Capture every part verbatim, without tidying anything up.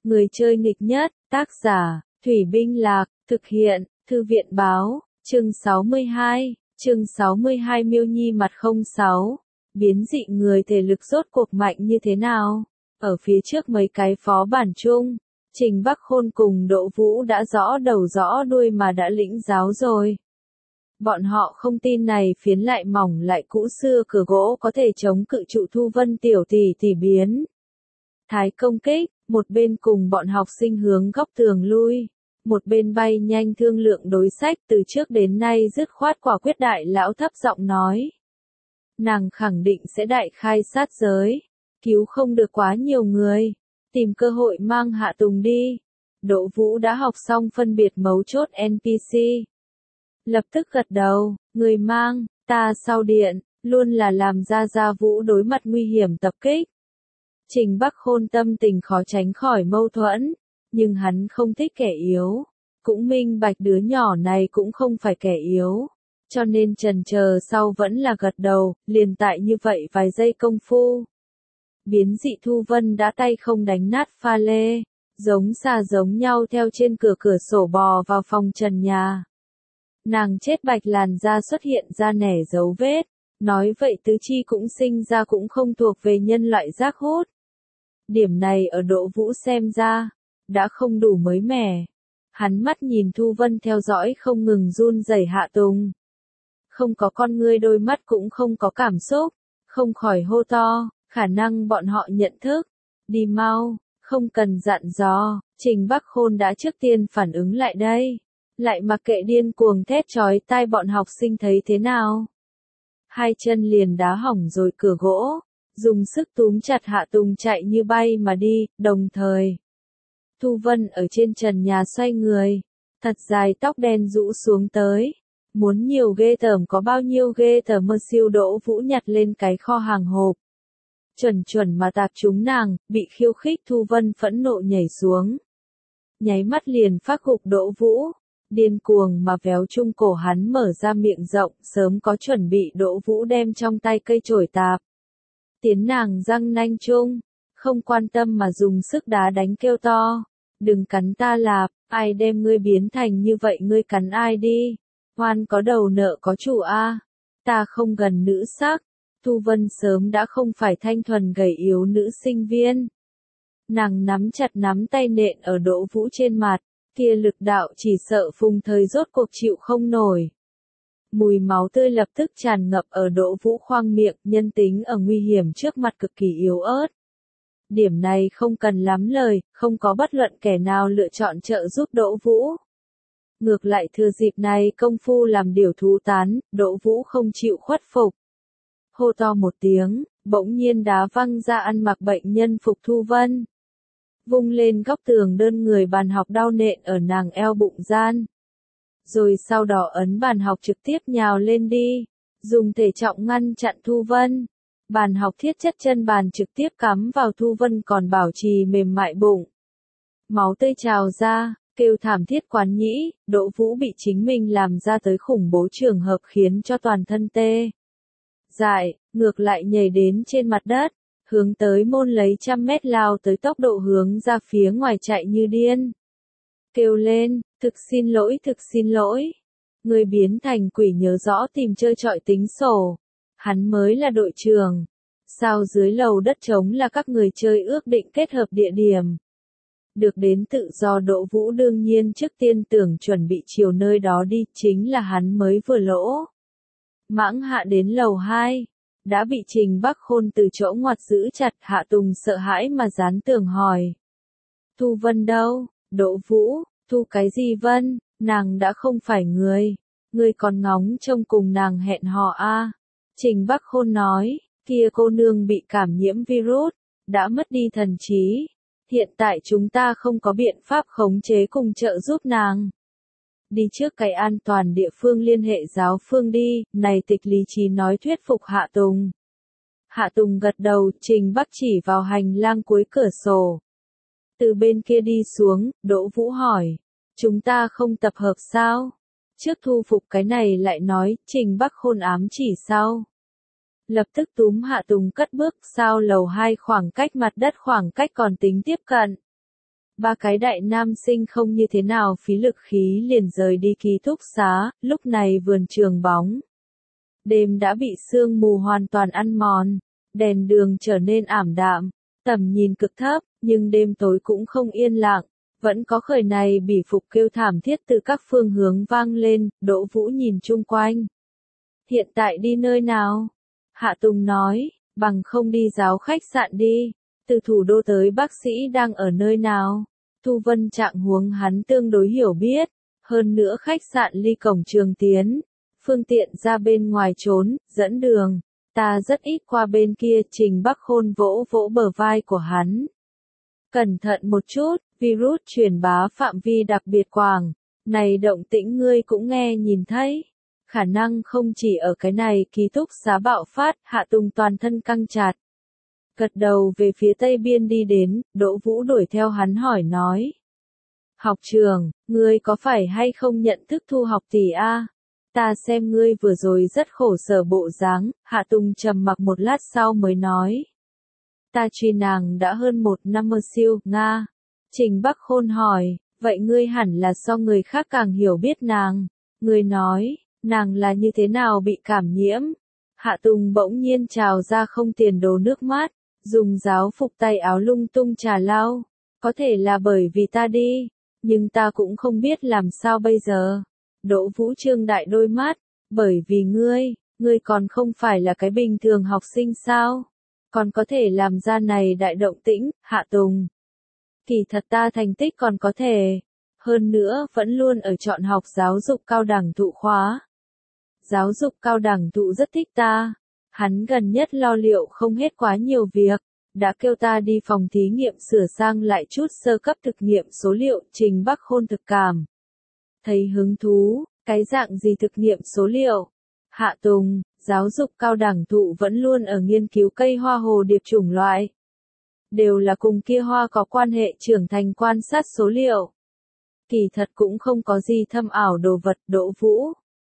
Người chơi nghịch nhất, tác giả, Thủy Binh Lạc, thực hiện, Thư viện báo, chương sáu mươi hai, chương sáu mươi hai Miêu Nhi mặt không sáu, biến dị người thể lực rốt cuộc mạnh như thế nào? Ở phía trước mấy cái phó bản chung, Trình Bắc Khôn cùng Đỗ Vũ đã rõ đầu rõ đuôi mà đã lĩnh giáo rồi. Bọn họ không tin này phiến lại mỏng lại cũ xưa cửa gỗ có thể chống cự trụ Thu Vân tiểu tỷ tỷ biến. Thái công kích, một bên cùng bọn học sinh hướng góc tường lui, một bên bay nhanh thương lượng đối sách từ trước đến nay dứt khoát quả quyết đại lão thấp giọng nói. Nàng khẳng định sẽ đại khai sát giới, cứu không được quá nhiều người, tìm cơ hội mang Hạ Tùng đi. Đỗ Vũ đã học xong phân biệt mấu chốt en pê xê. Lập tức gật đầu, người mang, ta sau điện, luôn là làm ra Gia Vũ đối mặt nguy hiểm tập kích. Trình Bắc Khôn tâm tình khó tránh khỏi mâu thuẫn, nhưng hắn không thích kẻ yếu, cũng minh bạch đứa nhỏ này cũng không phải kẻ yếu, cho nên chần chờ sau vẫn là gật đầu, liền tại như vậy vài giây công phu. Biến dị Thu Vân đã tay không đánh nát pha lê, giống xà giống nhau theo trên cửa cửa sổ bò vào phòng trần nhà. Nàng chết bạch làn da xuất hiện ra nẻ dấu vết, nói vậy tứ chi cũng sinh ra cũng không thuộc về nhân loại giác hút. Điểm này ở Đỗ Vũ xem ra, đã không đủ mới mẻ. Hắn mắt nhìn Thu Vân theo dõi không ngừng run rẩy Hạ Tùng. Không có con ngươi đôi mắt cũng không có cảm xúc, không khỏi hô to, khả năng bọn họ nhận thức. Đi mau, không cần dặn dò, Trình Bắc Khôn đã trước tiên phản ứng lại đây. Lại mặc kệ điên cuồng thét chói tai bọn học sinh thấy thế nào. Hai chân liền đá hỏng rồi cửa gỗ, dùng sức túm chặt Hạ Tùng chạy như bay mà đi, đồng thời. Thu Vân ở trên trần nhà xoay người, thật dài tóc đen rũ xuống tới. Muốn nhiều ghê tởm có bao nhiêu ghê tởm mơ siêu Đỗ Vũ nhặt lên cái kho hàng hộp. Chuẩn chuẩn mà tạp trúng nàng, bị khiêu khích Thu Vân phẫn nộ nhảy xuống. Nháy mắt liền phát gục Đỗ Vũ. Điên cuồng mà véo chung cổ hắn mở ra miệng rộng, sớm có chuẩn bị Đỗ Vũ đem trong tay cây chổi tạp. Tiến nàng răng nanh chung, không quan tâm mà dùng sức đá đánh kêu to. Đừng cắn ta lạp, ai đem ngươi biến thành như vậy ngươi cắn ai đi. Hoan có đầu nợ có chủ a, ta không gần nữ sắc. Thu Vân sớm đã không phải thanh thuần gầy yếu nữ sinh viên. Nàng nắm chặt nắm tay nện ở Đỗ Vũ trên mặt. Kia lực đạo chỉ sợ Phùng Thời rốt cuộc chịu không nổi. Mùi máu tươi lập tức tràn ngập ở Đỗ Vũ khoang miệng, nhân tính ở nguy hiểm trước mặt cực kỳ yếu ớt. Điểm này không cần lắm lời, không có bất luận kẻ nào lựa chọn trợ giúp Đỗ Vũ. Ngược lại thừa dịp này công phu làm điều thú tán, Đỗ Vũ không chịu khuất phục. Hô to một tiếng, bỗng nhiên đá văng ra ăn mặc bệnh nhân phục Thu Vân. Vung lên góc tường đơn người bàn học đau nện ở nàng eo bụng gian. Rồi sau đó ấn bàn học trực tiếp nhào lên đi, dùng thể trọng ngăn chặn Thu Vân. Bàn học thiết chất chân bàn trực tiếp cắm vào Thu Vân còn bảo trì mềm mại bụng. Máu tươi trào ra, kêu thảm thiết quán nhĩ, Đỗ Vũ bị chính mình làm ra tới khủng bố trường hợp khiến cho toàn thân tê dại, ngược lại nhảy đến trên mặt đất. Hướng tới môn lấy trăm mét lao tới tốc độ hướng ra phía ngoài chạy như điên. Kêu lên, thực xin lỗi thực xin lỗi. Người biến thành quỷ nhớ rõ tìm chơi trọi tính sổ. Hắn mới là đội trưởng. Sao dưới lầu đất trống là các người chơi ước định kết hợp địa điểm. Được đến tự do Đỗ Vũ đương nhiên trước tiên tưởng chuẩn bị chiều nơi đó đi chính là hắn mới vừa lỗ. Mãng hạ đến lầu hai. Đã bị Trình Bắc Khôn từ chỗ ngoặt giữ chặt. Hạ Tùng sợ hãi mà dán tường hỏi. Thu Vân đâu? Đỗ Vũ, thu cái gì Vân? Nàng đã không phải người. Người còn ngóng trông cùng nàng hẹn hò a. À? Trình Bắc Khôn nói, kia cô nương bị cảm nhiễm virus, đã mất đi thần trí. Hiện tại chúng ta không có biện pháp khống chế cùng trợ giúp nàng. Đi trước cái an toàn địa phương liên hệ giáo phương đi, này tịch lý trí nói thuyết phục Hạ Tùng. Hạ Tùng gật đầu, Trình Bắc chỉ vào hành lang cuối cửa sổ. Từ bên kia đi xuống, Đỗ Vũ hỏi, chúng ta không tập hợp sao? Trước thu phục cái này lại nói, Trình Bắc Khôn ám chỉ sau. Lập tức túm Hạ Tùng cất bước sao lầu hai khoảng cách mặt đất khoảng cách còn tính tiếp cận. Ba cái đại nam sinh không như thế nào phí lực khí liền rời đi ký túc xá, lúc này vườn trường bóng. Đêm đã bị sương mù hoàn toàn ăn mòn, đèn đường trở nên ảm đạm, tầm nhìn cực thấp, nhưng đêm tối cũng không yên lặng, vẫn có khởi này bỉ phục kêu thảm thiết từ các phương hướng vang lên, Đỗ Vũ nhìn chung quanh. Hiện tại đi nơi nào? Hạ Tùng nói, bằng không đi giáo khách sạn đi, từ thủ đô tới bác sĩ đang ở nơi nào? Thu Vân trạng huống hắn tương đối hiểu biết, hơn nữa khách sạn ly cổng trường tiến, phương tiện ra bên ngoài trốn, dẫn đường, ta rất ít qua bên kia. Trình Bắc Khôn vỗ vỗ bờ vai của hắn. Cẩn thận một chút, virus truyền bá phạm vi đặc biệt quảng, này động tĩnh ngươi cũng nghe nhìn thấy. Khả năng không chỉ ở cái này ký túc xá bạo phát. Hạ Tùng toàn thân căng chặt. Gật đầu về phía tây biên đi đến, Đỗ Vũ đuổi theo hắn hỏi nói. Học trường, ngươi có phải hay không nhận thức Thu học tỷ a? Ta xem ngươi vừa rồi rất khổ sở bộ dáng. Hạ Tùng trầm mặc một lát sau mới nói. Ta truy nàng đã hơn một năm mơ siêu, Nga. Trình Bắc Khôn hỏi, vậy ngươi hẳn là so người khác càng hiểu biết nàng. Ngươi nói, nàng là như thế nào bị cảm nhiễm? Hạ Tùng bỗng nhiên trào ra không tiền đồ nước mắt, dùng giáo phục tay áo lung tung trà lau. Có thể là bởi vì ta đi, nhưng ta cũng không biết làm sao bây giờ. Đỗ Vũ trương đại đôi mắt, bởi vì ngươi, ngươi còn không phải là cái bình thường học sinh sao? Còn có thể làm ra này đại động tĩnh. Hạ Tùng. Kỳ thật ta thành tích còn có thể. Hơn nữa vẫn luôn ở chọn học giáo dục cao đẳng thụ khóa. Giáo dục cao đẳng thụ rất thích ta. Hắn gần nhất lo liệu không hết quá nhiều việc. Đã kêu ta đi phòng thí nghiệm sửa sang lại chút sơ cấp thực nghiệm số liệu. Trình Bắc Khôn thực cảm. Thấy hứng thú, cái dạng gì thực nghiệm số liệu? Hạ Tùng, giáo dục cao đẳng thụ vẫn luôn ở nghiên cứu cây hoa hồ điệp chủng loại. Đều là cùng kia hoa có quan hệ trưởng thành quan sát số liệu. Kỳ thật cũng không có gì thâm ảo đồ vật. Đỗ Vũ.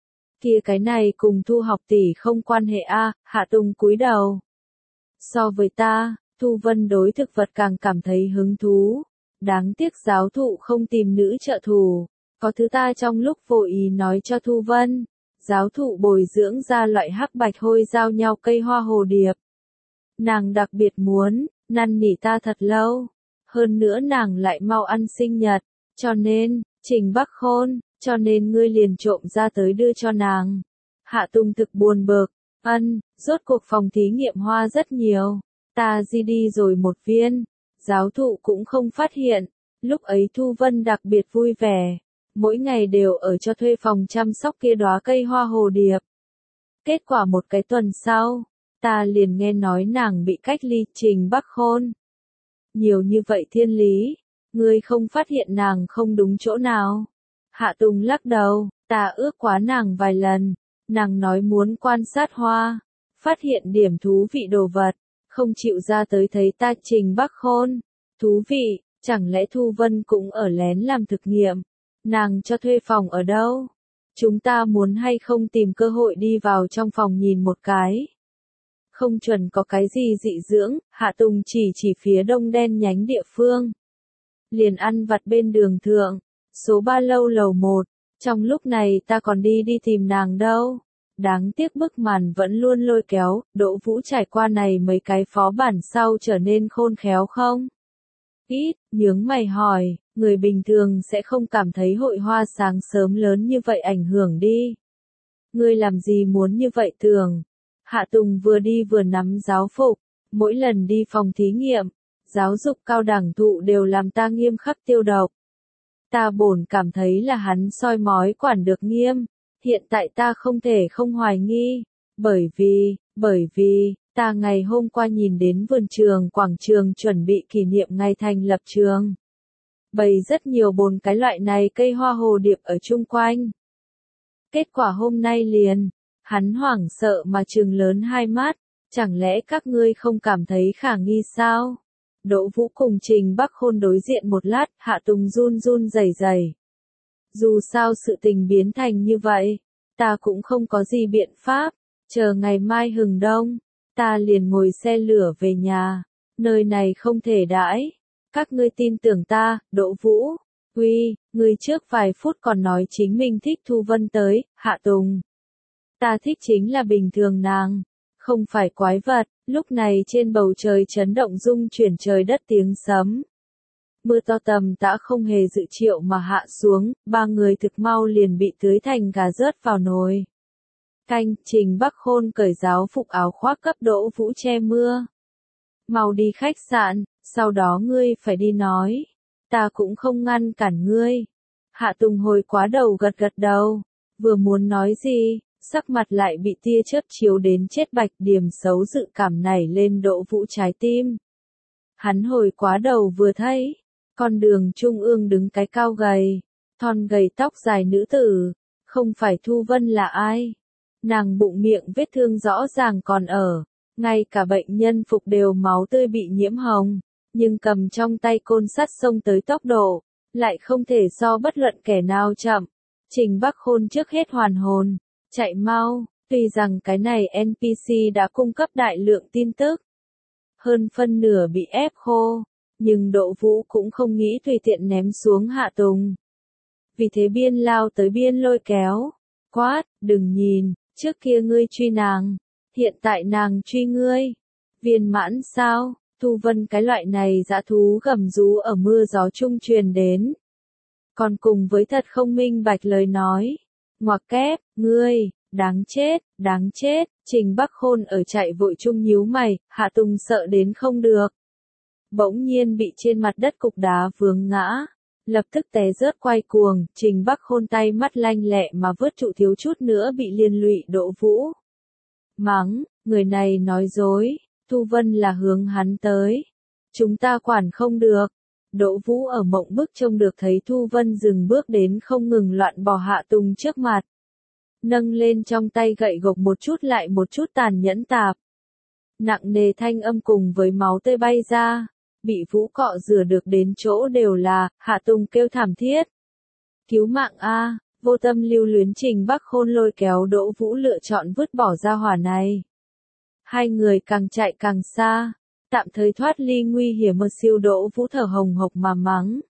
Kia cái này cùng Thu học tỷ không quan hệ a. Hạ Tùng cúi đầu. So với ta, Thu Vân đối thực vật càng cảm thấy hứng thú. Đáng tiếc giáo thụ không tìm nữ trợ thủ. Có thứ ta trong lúc vô ý nói cho Thu Vân. Giáo thụ bồi dưỡng ra loại hắc bạch hôi giao nhau cây hoa hồ điệp. Nàng đặc biệt muốn, năn nỉ ta thật lâu. Hơn nữa nàng lại mau ăn sinh nhật. Cho nên, Trình Bắc Khôn, cho nên ngươi liền trộm ra tới đưa cho nàng. Hạ Tùng thực buồn bực. Ân, rốt cuộc phòng thí nghiệm hoa rất nhiều. Ta di đi rồi một viên. Giáo thụ cũng không phát hiện. Lúc ấy Thu Vân đặc biệt vui vẻ. Mỗi ngày đều ở cho thuê phòng chăm sóc kia đóa cây hoa hồ điệp. Kết quả một cái tuần sau, ta liền nghe nói nàng bị cách ly. Trình Bắc Khôn. Nhiều như vậy thiên lý, ngươi không phát hiện nàng không đúng chỗ nào. Hạ Tùng lắc đầu, ta ước quá nàng vài lần, nàng nói muốn quan sát hoa, phát hiện điểm thú vị đồ vật, không chịu ra tới thấy ta. Trình Bắc Khôn. Thú vị, chẳng lẽ Thu Vân cũng ở lén làm thực nghiệm? Nàng cho thuê phòng ở đâu? Chúng ta muốn hay không tìm cơ hội đi vào trong phòng nhìn một cái? Không chuẩn có cái gì dị dưỡng. Hạ Tùng chỉ chỉ phía đông đen nhánh địa phương. Liền ăn vặt bên đường thượng, số ba lâu lầu một. Trong lúc này ta còn đi đi tìm nàng đâu. Đáng tiếc bức màn vẫn luôn lôi kéo. Đỗ Vũ trải qua này mấy cái phó bản sau trở nên khôn khéo không? Ít, nhướng mày hỏi, người bình thường sẽ không cảm thấy hội hoa sáng sớm lớn như vậy ảnh hưởng đi. Ngươi làm gì muốn như vậy tưởng? Hạ Tùng vừa đi vừa nắm giáo phục, mỗi lần đi phòng thí nghiệm, giáo dục cao đẳng thụ đều làm ta nghiêm khắc tiêu độc. Ta bổn cảm thấy là hắn soi mói quản được nghiêm, hiện tại ta không thể không hoài nghi, bởi vì, bởi vì, ta ngày hôm qua nhìn đến vườn trường quảng trường chuẩn bị kỷ niệm ngày thành lập trường. Bày rất nhiều bồn cái loại này cây hoa hồ điệp ở chung quanh. Kết quả hôm nay liền, hắn hoảng sợ mà trừng lớn hai mắt, chẳng lẽ các ngươi không cảm thấy khả nghi sao? Đỗ Vũ cùng Trình Bắc Khôn đối diện một lát. Hạ Tùng run run rẩy rẩy. Dù sao sự tình biến thành như vậy, ta cũng không có gì biện pháp, chờ ngày mai hừng đông, ta liền ngồi xe lửa về nhà, nơi này không thể đãi. Các ngươi tin tưởng ta, Đỗ Vũ. Uy, ngươi trước vài phút còn nói chính mình thích Thu Vân tới, Hạ Tùng. Ta thích chính là bình thường nàng, không phải quái vật. Lúc này trên bầu trời chấn động rung chuyển trời đất tiếng sấm. Mưa to tầm tã không hề dự triệu mà hạ xuống, ba người thực mau liền bị tưới thành gà rớt vào nồi. Canh, Trình Bắc Khôn cởi giáo phục áo khoác cấp Đỗ Vũ che mưa. Mau đi khách sạn, sau đó ngươi phải đi nói. Ta cũng không ngăn cản ngươi. Hạ Tùng hồi quá đầu gật gật đầu. Vừa muốn nói gì, sắc mặt lại bị tia chớp chiếu đến chết bạch, điểm xấu dự cảm nảy lên Đỗ Vũ trái tim. Hắn hồi quá đầu vừa thấy, con đường trung ương đứng cái cao gầy, thon gầy tóc dài nữ tử, không phải Thu Vân là ai? Nàng bụng miệng vết thương rõ ràng còn ở, ngay cả bệnh nhân phục đều máu tươi bị nhiễm hồng, nhưng cầm trong tay côn sắt xông tới tốc độ, lại không thể so bất luận kẻ nào chậm. Trình Bắc Khôn trước hết hoàn hồn, chạy mau, tuy rằng cái này en pê xê đã cung cấp đại lượng tin tức, hơn phân nửa bị ép khô, nhưng Đỗ Vũ cũng không nghĩ tùy tiện ném xuống Hạ Tùng. Vì thế biên lao tới biên lôi kéo, quát, đừng nhìn, trước kia ngươi truy nàng, hiện tại nàng truy ngươi. Viên mãn sao? Thu Vân cái loại này dã thú gầm rú ở mưa gió trung truyền đến. Còn cùng với thật không minh bạch lời nói. Ngoặc kép, ngươi, đáng chết, đáng chết. Trình Bắc Khôn ở chạy vội chung nhíu mày, Hạ Tùng sợ đến không được. Bỗng nhiên bị trên mặt đất cục đá vướng ngã. Lập tức té rớt quay cuồng, Trình Bắc Khôn tay mắt lanh lẹ mà vớt trụ thiếu chút nữa bị liên lụy Đỗ Vũ. Mắng, người này nói dối, Thu Vân là hướng hắn tới. Chúng ta quản không được. Đỗ Vũ ở mộng bức trông được thấy Thu Vân dừng bước đến không ngừng loạn bò Hạ Tùng trước mặt. Nâng lên trong tay gậy gộc một chút lại một chút tàn nhẫn tạp. Nặng nề thanh âm cùng với máu tươi bay ra. Bị Vũ cọ rửa được đến chỗ đều là, Hạ Tùng kêu thảm thiết. Cứu mạng a, vô tâm lưu luyến Trình Bắc Khôn lôi kéo Đỗ Vũ lựa chọn vứt bỏ ra hỏa này. Hai người càng chạy càng xa, tạm thời thoát ly nguy hiểm mà siêu Đỗ Vũ thở hồng hộc mà mắng.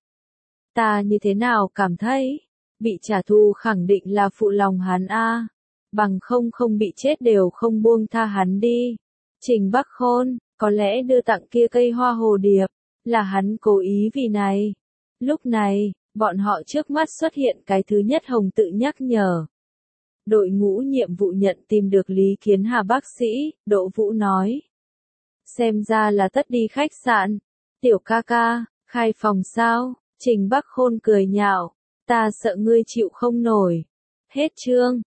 Ta như thế nào cảm thấy, bị trả thù khẳng định là phụ lòng hắn a, bằng không không bị chết đều không buông tha hắn đi. Trình Bắc Khôn, có lẽ đưa tặng kia cây hoa hồ điệp, là hắn cố ý vì này. Lúc này, bọn họ trước mắt xuất hiện cái thứ nhất hồng tự nhắc nhở. Đội ngũ nhiệm vụ nhận tìm được Lý Kiến Hà bác sĩ, Đỗ Vũ nói. Xem ra là tất đi khách sạn. Tiểu ca ca, khai phòng sao? Trình Bắc Khôn cười nhạo. Ta sợ ngươi chịu không nổi. Hết chương.